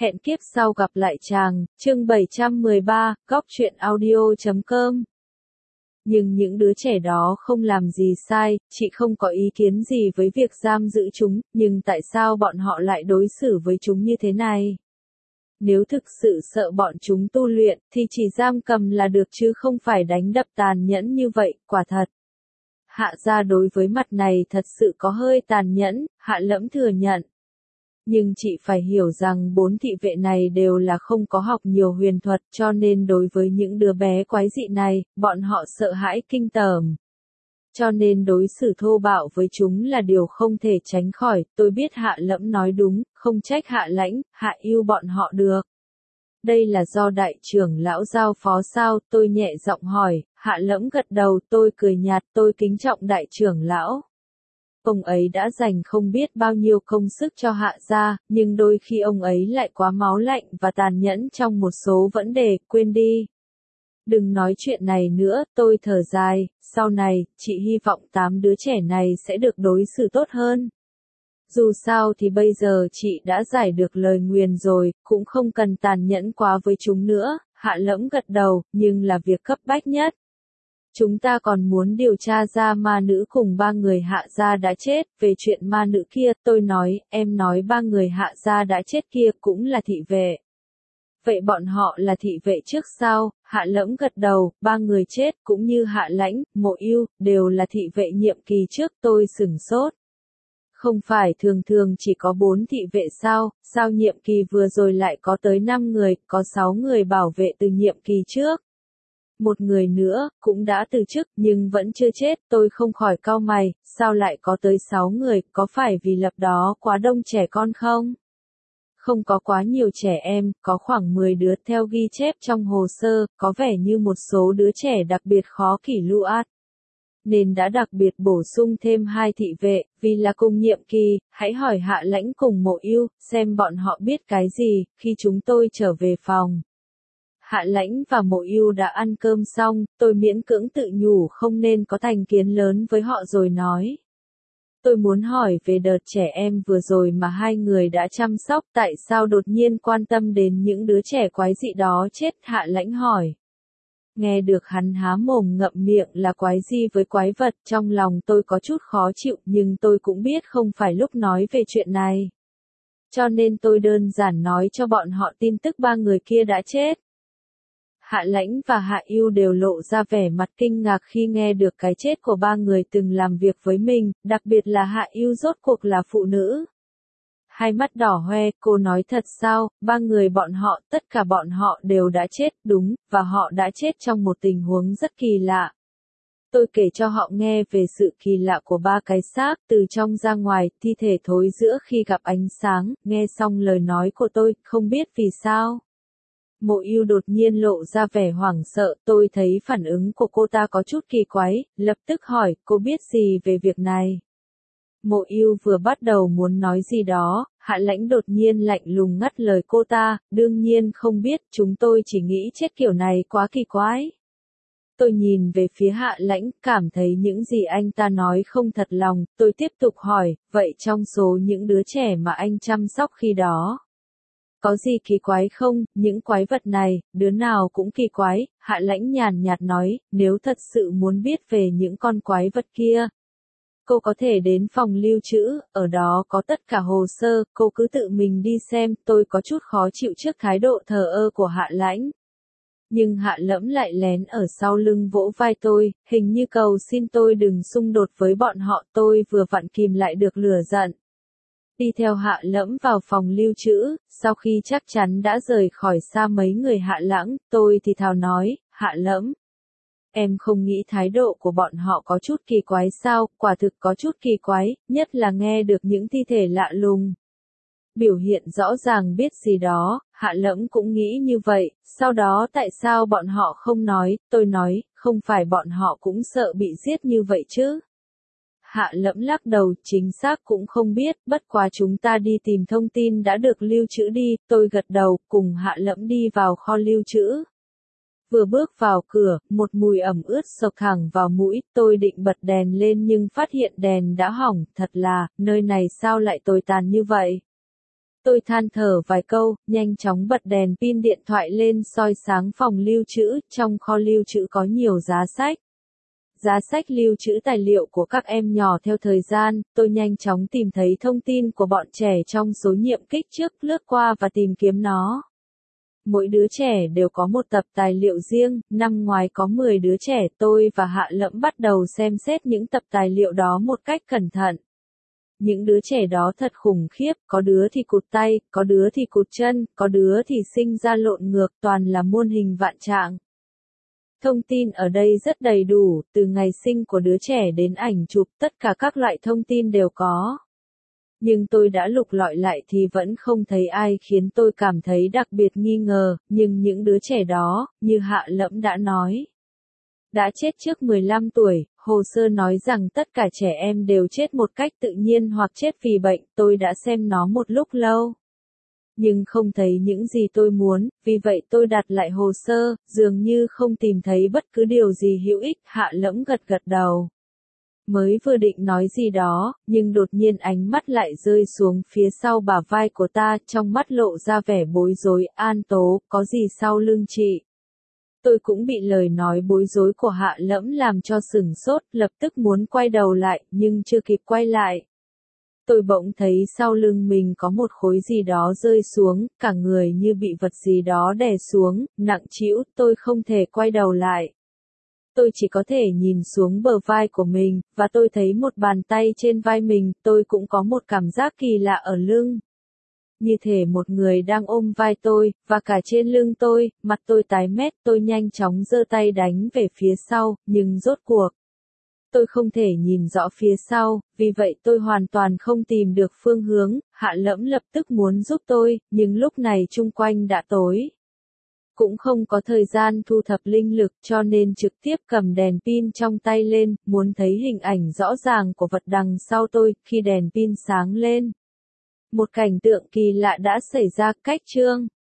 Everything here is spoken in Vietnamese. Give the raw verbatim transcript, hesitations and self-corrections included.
Hẹn kiếp sau gặp lại chàng, chương bảy trăm mười ba, góc truyện audio chấm com. Nhưng những đứa trẻ đó không làm gì sai, chị không có ý kiến gì với việc giam giữ chúng, nhưng tại sao bọn họ lại đối xử với chúng như thế này? Nếu thực sự sợ bọn chúng tu luyện, thì chỉ giam cầm là được chứ không phải đánh đập tàn nhẫn như vậy, quả thật. Hạ gia đối với mặt này thật sự có hơi tàn nhẫn, Hạ Lẫm thừa nhận. Nhưng chị phải hiểu rằng bốn thị vệ này đều là không có học nhiều huyền thuật, cho nên đối với những đứa bé quái dị này, bọn họ sợ hãi kinh tởm. Cho nên đối xử thô bạo với chúng là điều không thể tránh khỏi. Tôi biết Hạ Lẫm nói đúng, không trách Hạ Lãnh, Hạ Ưu bọn họ được. Đây là do đại trưởng lão giao phó sao? Tôi nhẹ giọng hỏi. Hạ Lẫm gật đầu. Tôi cười nhạt. Tôi kính trọng đại trưởng lão. Ông ấy đã dành không biết bao nhiêu công sức cho Hạ gia, nhưng đôi khi ông ấy lại quá máu lạnh và tàn nhẫn trong một số vấn đề, quên đi. Đừng nói chuyện này nữa, tôi thở dài, sau này, chị hy vọng tám đứa trẻ này sẽ được đối xử tốt hơn. Dù sao thì bây giờ chị đã giải được lời nguyền rồi, cũng không cần tàn nhẫn quá với chúng nữa. Hạ Lẫm gật đầu, nhưng là việc cấp bách nhất. Chúng ta còn muốn điều tra ra ma nữ cùng ba người Hạ gia đã chết. Về chuyện ma nữ kia, tôi nói, em nói ba người Hạ gia đã chết kia cũng là thị vệ. Vậy bọn họ là thị vệ trước sao? Hạ Lẫm gật đầu, ba người chết cũng như Hạ Lãnh, Mộ Ưu, đều là thị vệ nhiệm kỳ trước. Tôi sửng sốt. Không phải thường thường chỉ có bốn thị vệ sao? Sao nhiệm kỳ vừa rồi lại có tới năm người, có sáu người bảo vệ từ nhiệm kỳ trước? Một người nữa, cũng đã từ chức, nhưng vẫn chưa chết, tôi không khỏi cau mày, sao lại có tới sáu người, có phải vì lập đó quá đông trẻ con không? Không có quá nhiều trẻ em, có khoảng mười đứa theo ghi chép trong hồ sơ, có vẻ như một số đứa trẻ đặc biệt khó kỷ luật. Nên đã đặc biệt bổ sung thêm hai thị vệ, vì là cùng nhiệm kỳ. Hãy hỏi Hạ Lãnh cùng Mộ Ưu, xem bọn họ biết cái gì, khi chúng tôi trở về phòng. Hạ Lãnh và Mộ Ưu đã ăn cơm xong, tôi miễn cưỡng tự nhủ không nên có thành kiến lớn với họ rồi nói. Tôi muốn hỏi về đợt trẻ em vừa rồi mà hai người đã chăm sóc, tại sao đột nhiên quan tâm đến những đứa trẻ quái dị đó chết? Hạ Lãnh hỏi. Nghe được hắn há mồm ngậm miệng là quái gì với quái vật, trong lòng tôi có chút khó chịu, nhưng tôi cũng biết không phải lúc nói về chuyện này. Cho nên tôi đơn giản nói cho bọn họ tin tức ba người kia đã chết. Hạ Lãnh và Hạ Ưu đều lộ ra vẻ mặt kinh ngạc khi nghe được cái chết của ba người từng làm việc với mình, đặc biệt là Hạ Ưu rốt cuộc là phụ nữ. Hai mắt đỏ hoe, cô nói thật sao? Ba người bọn họ, tất cả bọn họ đều đã chết, đúng, và họ đã chết trong một tình huống rất kỳ lạ. Tôi kể cho họ nghe về sự kỳ lạ của ba cái xác, từ trong ra ngoài, thi thể thối rữa khi gặp ánh sáng. Nghe xong lời nói của tôi, không biết vì sao. Mộ Ưu đột nhiên lộ ra vẻ hoảng sợ, tôi thấy phản ứng của cô ta có chút kỳ quái, lập tức hỏi, cô biết gì về việc này? Mộ Ưu vừa bắt đầu muốn nói gì đó, Hạ Lãnh đột nhiên lạnh lùng ngắt lời cô ta, đương nhiên không biết, chúng tôi chỉ nghĩ chết kiểu này quá kỳ quái. Tôi nhìn về phía Hạ Lãnh, cảm thấy những gì anh ta nói không thật lòng, tôi tiếp tục hỏi, vậy trong số những đứa trẻ mà anh chăm sóc khi đó, có gì kỳ quái không? Những quái vật này, đứa nào cũng kỳ quái. Hạ Lãnh nhàn nhạt nói, nếu thật sự muốn biết về những con quái vật kia, cô có thể đến phòng lưu trữ, ở đó có tất cả hồ sơ, cô cứ tự mình đi xem. Tôi có chút khó chịu trước thái độ thờ ơ của Hạ Lãnh. Nhưng Hạ Lẫm lại lén ở sau lưng vỗ vai tôi, hình như cầu xin tôi đừng xung đột với bọn họ. Tôi vừa vặn kìm lại được lửa giận. Đi theo Hạ Lẫm vào phòng lưu trữ, sau khi chắc chắn đã rời khỏi xa mấy người Hạ Lãng, tôi thì thào nói, Hạ Lẫm, em không nghĩ thái độ của bọn họ có chút kỳ quái sao? Quả thực có chút kỳ quái, nhất là nghe được những thi thể lạ lùng. Biểu hiện rõ ràng biết gì đó, Hạ Lẫm cũng nghĩ như vậy, sau đó tại sao bọn họ không nói? Tôi nói, không phải bọn họ cũng sợ bị giết như vậy chứ? Hạ Lẫm lắc đầu, chính xác cũng không biết, bất quá chúng ta đi tìm thông tin đã được lưu trữ đi. Tôi gật đầu, cùng Hạ Lẫm đi vào kho lưu trữ. Vừa bước vào cửa, một mùi ẩm ướt sộc thẳng vào mũi, tôi định bật đèn lên nhưng phát hiện đèn đã hỏng, thật là, nơi này sao lại tồi tàn như vậy? Tôi than thở vài câu, nhanh chóng bật đèn pin điện thoại lên soi sáng phòng lưu trữ, trong kho lưu trữ có nhiều giá sách. Giá sách lưu trữ tài liệu của các em nhỏ theo thời gian, tôi nhanh chóng tìm thấy thông tin của bọn trẻ trong số nhiệm kích trước, lướt qua và tìm kiếm nó. Mỗi đứa trẻ đều có một tập tài liệu riêng, năm ngoái có mười đứa trẻ, tôi và Hạ Lẫm bắt đầu xem xét những tập tài liệu đó một cách cẩn thận. Những đứa trẻ đó thật khủng khiếp, có đứa thì cụt tay, có đứa thì cụt chân, có đứa thì sinh ra lộn ngược, toàn là muôn hình vạn trạng. Thông tin ở đây rất đầy đủ, từ ngày sinh của đứa trẻ đến ảnh chụp, tất cả các loại thông tin đều có. Nhưng tôi đã lục lọi lại thì vẫn không thấy ai khiến tôi cảm thấy đặc biệt nghi ngờ, nhưng những đứa trẻ đó, như Hạ Lẫm đã nói, đã chết trước mười lăm tuổi, hồ sơ nói rằng tất cả trẻ em đều chết một cách tự nhiên hoặc chết vì bệnh, tôi đã xem nó một lúc lâu. Nhưng không thấy những gì tôi muốn, vì vậy tôi đặt lại hồ sơ, dường như không tìm thấy bất cứ điều gì hữu ích, Hạ Lẫm gật gật đầu. Mới vừa định nói gì đó, nhưng đột nhiên ánh mắt lại rơi xuống phía sau bả vai của ta, trong mắt lộ ra vẻ bối rối, An Tố, có gì sau lưng chị? Tôi cũng bị lời nói bối rối của Hạ Lẫm làm cho sửng sốt, lập tức muốn quay đầu lại, nhưng chưa kịp quay lại. Tôi bỗng thấy sau lưng mình có một khối gì đó rơi xuống, cả người như bị vật gì đó đè xuống, nặng trĩu, tôi không thể quay đầu lại. Tôi chỉ có thể nhìn xuống bờ vai của mình, và tôi thấy một bàn tay trên vai mình, tôi cũng có một cảm giác kỳ lạ ở lưng. Như thể một người đang ôm vai tôi, và cả trên lưng tôi, mặt tôi tái mét, tôi nhanh chóng giơ tay đánh về phía sau, nhưng rốt cuộc. Tôi không thể nhìn rõ phía sau, vì vậy tôi hoàn toàn không tìm được phương hướng, Hạ Lẫm lập tức muốn giúp tôi, nhưng lúc này chung quanh đã tối. Cũng không có thời gian thu thập linh lực cho nên trực tiếp cầm đèn pin trong tay lên, muốn thấy hình ảnh rõ ràng của vật đằng sau tôi, khi đèn pin sáng lên. Một cảnh tượng kỳ lạ đã xảy ra, cách chương